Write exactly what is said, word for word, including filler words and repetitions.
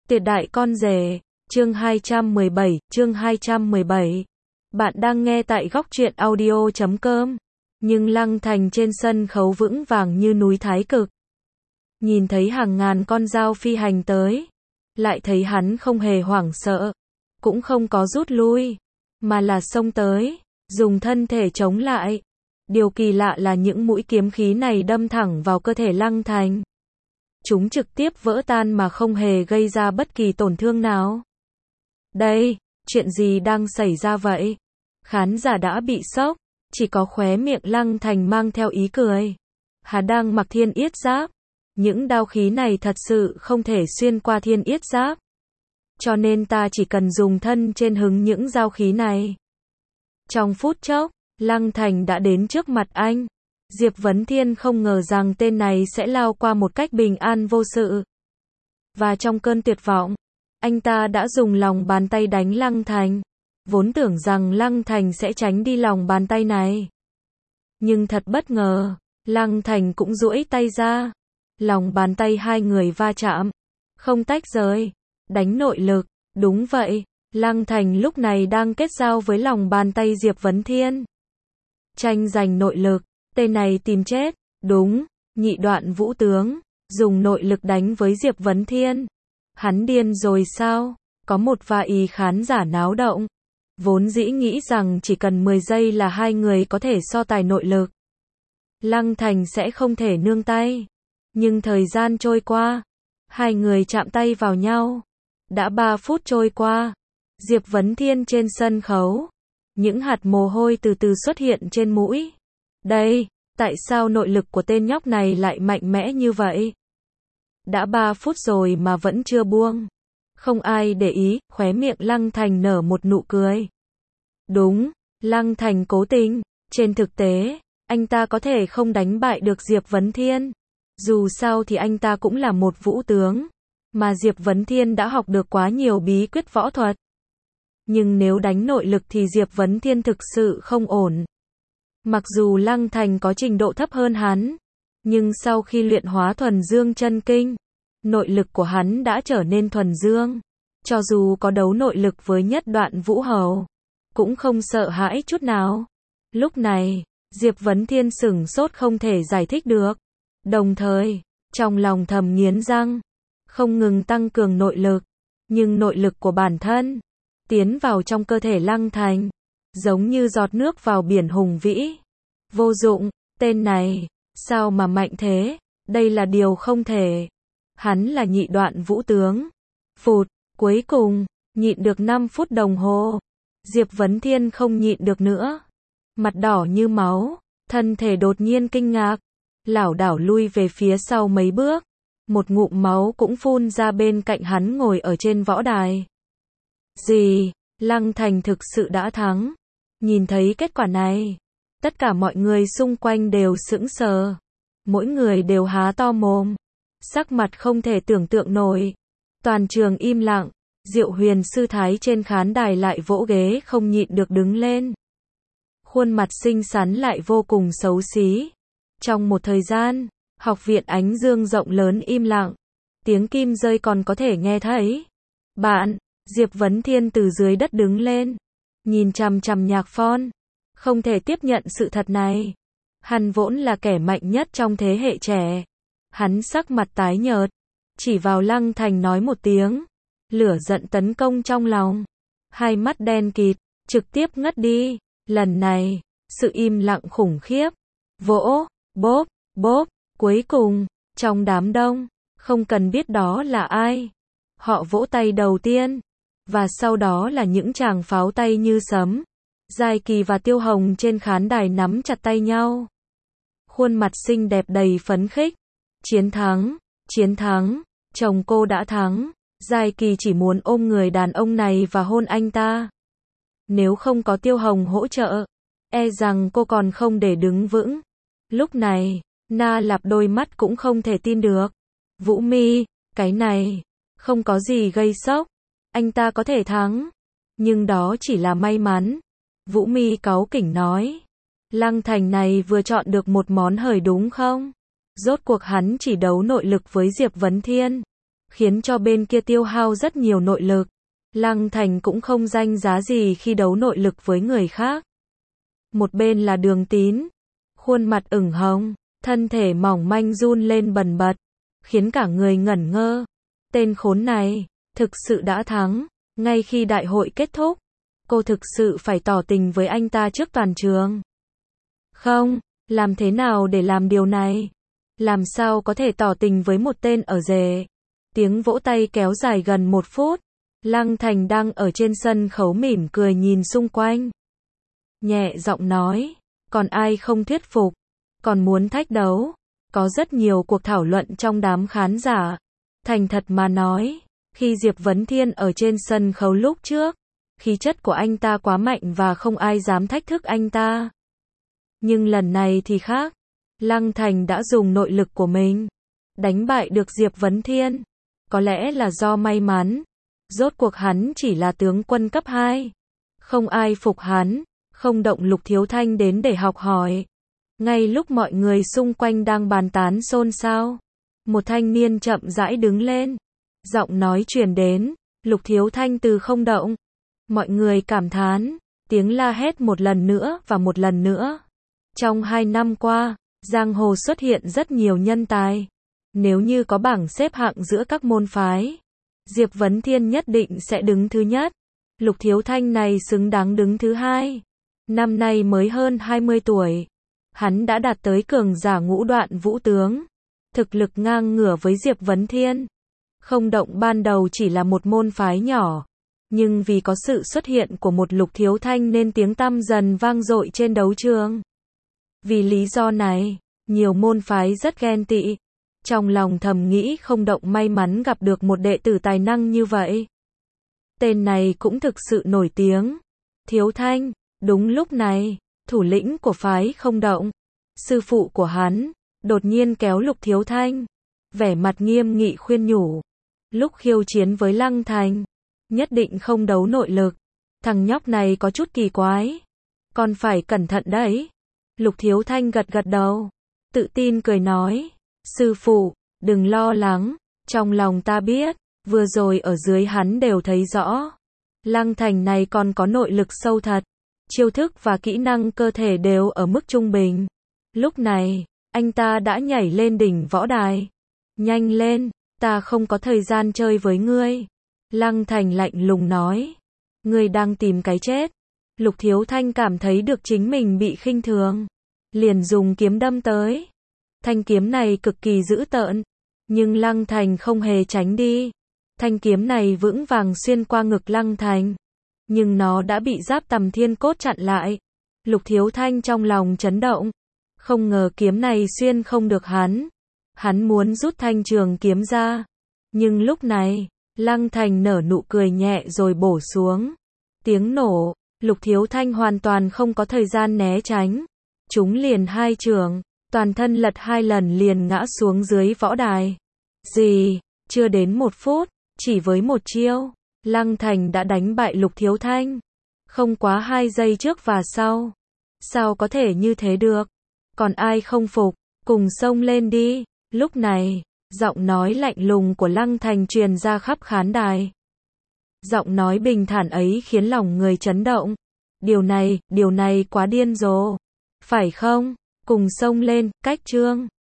Tuyệt đại con rể, chương hai trăm mười bảy, chương hai trăm mười bảy. Bạn đang nghe tại góc truyện audio chấm com. Nhưng Lăng Thành trên sân khấu vững vàng như núi Thái Cực. Nhìn thấy hàng ngàn con dao phi hành tới, lại thấy hắn không hề hoảng sợ, cũng không có rút lui, mà là xông tới, dùng thân thể chống lại. Điều kỳ lạ là những mũi kiếm khí này đâm thẳng vào cơ thể Lăng Thành. Chúng trực tiếp vỡ tan mà không hề gây ra bất kỳ tổn thương nào. Đây, chuyện gì đang xảy ra vậy? Khán giả đã bị sốc, chỉ có khóe miệng Lăng Thành mang theo ý cười. Hắn đang mặc thiên yết giáp. Những đao khí này thật sự không thể xuyên qua thiên yết giáp. Cho nên ta chỉ cần dùng thân trên hứng những dao khí này. Trong phút chốc, Lăng Thành đã đến trước mặt anh. Diệp Vấn Thiên không ngờ rằng tên này sẽ lao qua một cách bình an vô sự. Và trong cơn tuyệt vọng, anh ta đã dùng lòng bàn tay đánh Lăng Thành. Vốn tưởng rằng Lăng Thành sẽ tránh đi lòng bàn tay này. Nhưng thật bất ngờ, Lăng Thành cũng duỗi tay ra. Lòng bàn tay hai người va chạm, không tách rời, đánh nội lực. Đúng vậy, Lăng Thành lúc này đang kết giao với lòng bàn tay Diệp Vấn Thiên. Tranh giành nội lực. Tên này tìm chết, đúng, nhị đoạn vũ tướng, dùng nội lực đánh với Diệp Vấn Thiên. Hắn điên rồi sao? Có một vài khán giả náo động. Vốn dĩ nghĩ rằng chỉ cần mười giây là hai người có thể so tài nội lực. Lăng Thành sẽ không thể nương tay. Nhưng thời gian trôi qua, hai người chạm tay vào nhau. Đã ba phút trôi qua, Diệp Vấn Thiên trên sân khấu. Những hạt mồ hôi từ từ xuất hiện trên mũi. Đây, tại sao nội lực của tên nhóc này lại mạnh mẽ như vậy? Đã ba phút rồi mà vẫn chưa buông. Không ai để ý, khóe miệng Lăng Thành nở một nụ cười. Đúng, Lăng Thành cố tình. Trên thực tế, anh ta có thể không đánh bại được Diệp Vấn Thiên. Dù sao thì anh ta cũng là một vũ tướng. Mà Diệp Vấn Thiên đã học được quá nhiều bí quyết võ thuật. Nhưng nếu đánh nội lực thì Diệp Vấn Thiên thực sự không ổn. Mặc dù Lăng Thành có trình độ thấp hơn hắn, nhưng sau khi luyện hóa thuần dương chân kinh, nội lực của hắn đã trở nên thuần dương. Cho dù có đấu nội lực với nhất đoạn vũ hầu, cũng không sợ hãi chút nào. Lúc này, Diệp Vấn Thiên sửng sốt không thể giải thích được. Đồng thời, trong lòng thầm nghiến răng, không ngừng tăng cường nội lực. Nhưng nội lực của bản thân, tiến vào trong cơ thể Lăng Thành. Giống như giọt nước vào biển hùng vĩ. Vô dụng, tên này, sao mà mạnh thế? Đây là điều không thể. Hắn là nhị đoạn vũ tướng. Phụt, cuối cùng, nhịn được năm phút đồng hồ. Diệp Vấn Thiên không nhịn được nữa. Mặt đỏ như máu, thân thể đột nhiên kinh ngạc. Lảo đảo lui về phía sau mấy bước. Một ngụm máu cũng phun ra bên cạnh hắn ngồi ở trên võ đài. Gì? Lăng Thành thực sự đã thắng. Nhìn thấy kết quả này, tất cả mọi người xung quanh đều sững sờ. Mỗi người đều há to mồm, sắc mặt không thể tưởng tượng nổi. Toàn trường im lặng, Diệu Huyền sư thái trên khán đài lại vỗ ghế không nhịn được đứng lên. Khuôn mặt xinh xắn lại vô cùng xấu xí. Trong một thời gian, học viện Ánh Dương rộng lớn im lặng. Tiếng kim rơi còn có thể nghe thấy. Bạn, Diệp Vấn Thiên từ dưới đất đứng lên. Nhìn chằm chằm Nhạc Phon, không thể tiếp nhận sự thật này. Hắn vốn là kẻ mạnh nhất trong thế hệ trẻ. Hắn sắc mặt tái nhợt, chỉ vào Lăng Thành nói một tiếng. Lửa giận tấn công trong lòng. Hai mắt đen kịt, trực tiếp ngất đi. Lần này, sự im lặng khủng khiếp. Vỗ, bốp, bốp, cuối cùng, trong đám đông, không cần biết đó là ai. Họ vỗ tay đầu tiên. Và sau đó là những tràng pháo tay như sấm. Giai Kỳ và Tiêu Hồng trên khán đài nắm chặt tay nhau. Khuôn mặt xinh đẹp đầy phấn khích. Chiến thắng, chiến thắng, chồng cô đã thắng. Giai Kỳ chỉ muốn ôm người đàn ông này và hôn anh ta. Nếu không có Tiêu Hồng hỗ trợ, e rằng cô còn không để đứng vững. Lúc này, Na Lạp đôi mắt cũng không thể tin được. Vũ Mi, cái này, không có gì gây sốc. Anh ta có thể thắng, nhưng đó chỉ là may mắn. Vũ Mi cáu kỉnh nói. Lăng Thành này vừa chọn được một món hời đúng không? Rốt cuộc hắn chỉ đấu nội lực với Diệp Vấn Thiên. khiến cho bên kia tiêu hao rất nhiều nội lực. Lăng Thành cũng không danh giá gì khi đấu nội lực với người khác. Một bên là Đường Tín, khuôn mặt ửng hồng, thân thể mỏng manh run lên bần bật, khiến cả người ngẩn ngơ. Tên khốn này, thực sự đã thắng, ngay khi đại hội kết thúc, cô thực sự phải tỏ tình với anh ta trước toàn trường. Không, làm thế nào để làm điều này? Làm sao có thể tỏ tình với một tên ở rể? Tiếng vỗ tay kéo dài gần một phút. Lăng Thành đang ở trên sân khấu mỉm cười nhìn xung quanh. Nhẹ giọng nói, còn ai không thuyết phục? Còn muốn thách đấu? Có rất nhiều cuộc thảo luận trong đám khán giả. Thành thật mà nói, khi Diệp Vấn Thiên ở trên sân khấu lúc trước, khí chất của anh ta quá mạnh và không ai dám thách thức anh ta. Nhưng lần này thì khác. Lăng Thành đã dùng nội lực của mình, đánh bại được Diệp Vấn Thiên. Có lẽ là do may mắn. Rốt cuộc hắn chỉ là tướng quân cấp hai. Không ai phục hắn, không động Lục Thiếu Thanh đến để học hỏi. Ngay lúc mọi người xung quanh đang bàn tán xôn xao, một thanh niên chậm rãi đứng lên. Giọng nói truyền đến, Lục Thiếu Thanh từ không động. Mọi người cảm thán, tiếng la hét một lần nữa và một lần nữa. Trong hai năm qua, giang hồ xuất hiện rất nhiều nhân tài. Nếu như có bảng xếp hạng giữa các môn phái, Diệp Vấn Thiên nhất định sẽ đứng thứ nhất. Lục Thiếu Thanh này xứng đáng đứng thứ hai. Năm nay mới hơn hai mươi tuổi. Hắn đã đạt tới cường giả ngũ đoạn vũ tướng. Thực lực ngang ngửa với Diệp Vấn Thiên. Không động ban đầu chỉ là một môn phái nhỏ. Nhưng vì có sự xuất hiện của một Lục Thiếu Thanh nên tiếng tăm dần vang dội trên đấu trường. Vì lý do này, nhiều môn phái rất ghen tị. Trong lòng thầm nghĩ không động may mắn gặp được một đệ tử tài năng như vậy. Tên này cũng thực sự nổi tiếng. Thiếu Thanh, đúng lúc này, thủ lĩnh của phái không động, sư phụ của hắn, đột nhiên kéo Lục Thiếu Thanh. Vẻ mặt nghiêm nghị khuyên nhủ. Lúc khiêu chiến với Lăng Thành, nhất định không đấu nội lực. Thằng nhóc này có chút kỳ quái. Còn phải cẩn thận đấy. Lục Thiếu Thanh gật gật đầu. Tự tin cười nói. Sư phụ, đừng lo lắng. Trong lòng ta biết, vừa rồi ở dưới hắn đều thấy rõ. Lăng Thành này còn có nội lực sâu thật. Chiêu thức và kỹ năng cơ thể đều ở mức trung bình. Lúc này, anh ta đã nhảy lên đỉnh võ đài. Nhanh lên, ta không có thời gian chơi với ngươi. Lăng Thành lạnh lùng nói. Ngươi đang tìm cái chết. Lục Thiếu Thanh cảm thấy được chính mình bị khinh thường. Liền dùng kiếm đâm tới. Thanh kiếm này cực kỳ dữ tợn. Nhưng Lăng Thành không hề tránh đi. Thanh kiếm này vững vàng xuyên qua ngực Lăng Thành. Nhưng nó đã bị giáp tầm thiên cốt chặn lại. Lục Thiếu Thanh trong lòng chấn động. Không ngờ kiếm này xuyên không được hắn. Hắn muốn rút thanh trường kiếm ra. Nhưng lúc này, Lăng Thành nở nụ cười nhẹ rồi bổ xuống. Tiếng nổ, Lục Thiếu Thanh hoàn toàn không có thời gian né tránh. Chúng liền hai trường, toàn thân lật hai lần liền ngã xuống dưới võ đài. Gì, chưa đến một phút, chỉ với một chiêu, Lăng Thành đã đánh bại Lục Thiếu Thanh. Không quá hai giây trước và sau. Sao có thể như thế được? Còn ai không phục, cùng xông lên đi. Lúc này, giọng nói lạnh lùng của Lăng Thành truyền ra khắp khán đài. Giọng nói bình thản ấy khiến lòng người chấn động. Điều này, điều này quá điên rồ. Phải không? Cùng xông lên, cách chương.